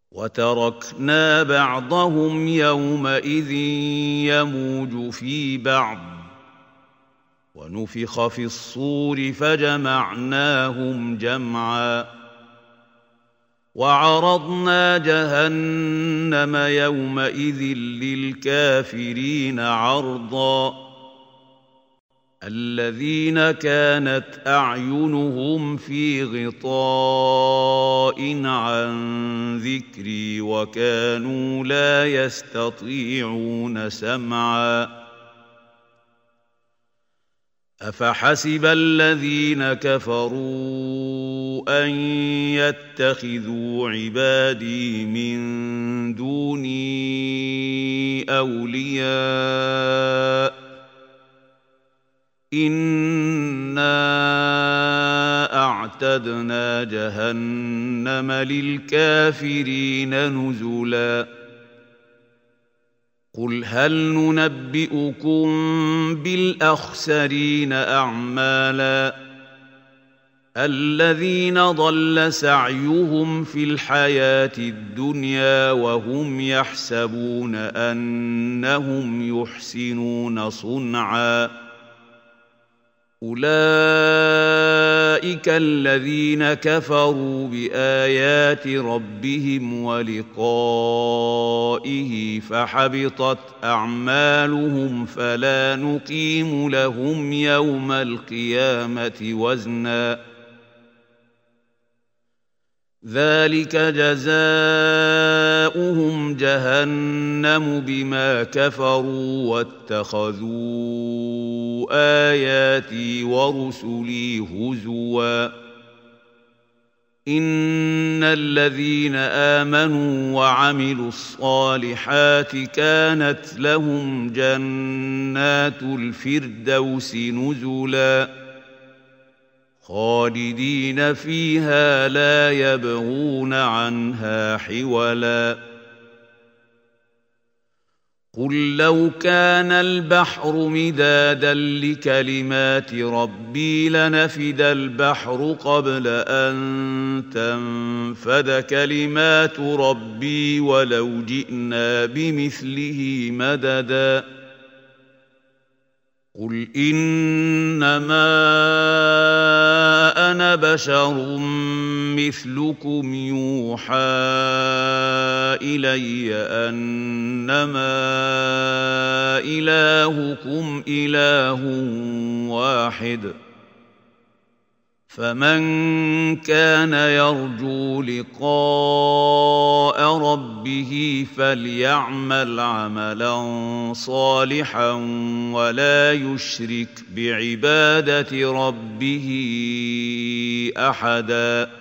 وتركنا بعضهم يومئذ يموج في بعض ونفخ في الصور فجمعناهم جمعا وعرضنا جهنم يومئذ للكافرين عرضا الذين كانت أعينهم في غطاء عن ذكري وكانوا لا يستطيعون سمعا أفحسب الذين كفروا أن يتخذوا عبادي من دوني أولياء إنا أعتدنا جهنم للكافرين نزلا قل هل ننبئكم بالأخسرين أعمالا الذين ضل سعيهم في الحياة الدنيا وهم يحسبون أنهم يحسنون صنعا أولئك الذين كفروا بآيات ربهم ولقائه فحبطت أعمالهم فلا نقيم لهم يوم القيامة وزنا ذلك جزاؤهم جهنم بما كفروا واتخذوا آياتي ورسلي هزوا إن الذين آمنوا وعملوا الصالحات كانت لهم جنات الفردوس نزلا خالدين فيها لا يبغون عنها حولا قل لو كان البحر مدادا لكلمات ربي لنفد البحر قبل أن تنفد كلمات ربي ولو جئنا بمثله مددا قل إنما أنا بشر مثلكم يوحى إلي أنما إلهكم إله واحد فمن كان يرجو لقاء ربه فليعمل عملا صالحا ولا يشرك بعبادة ربه أحدا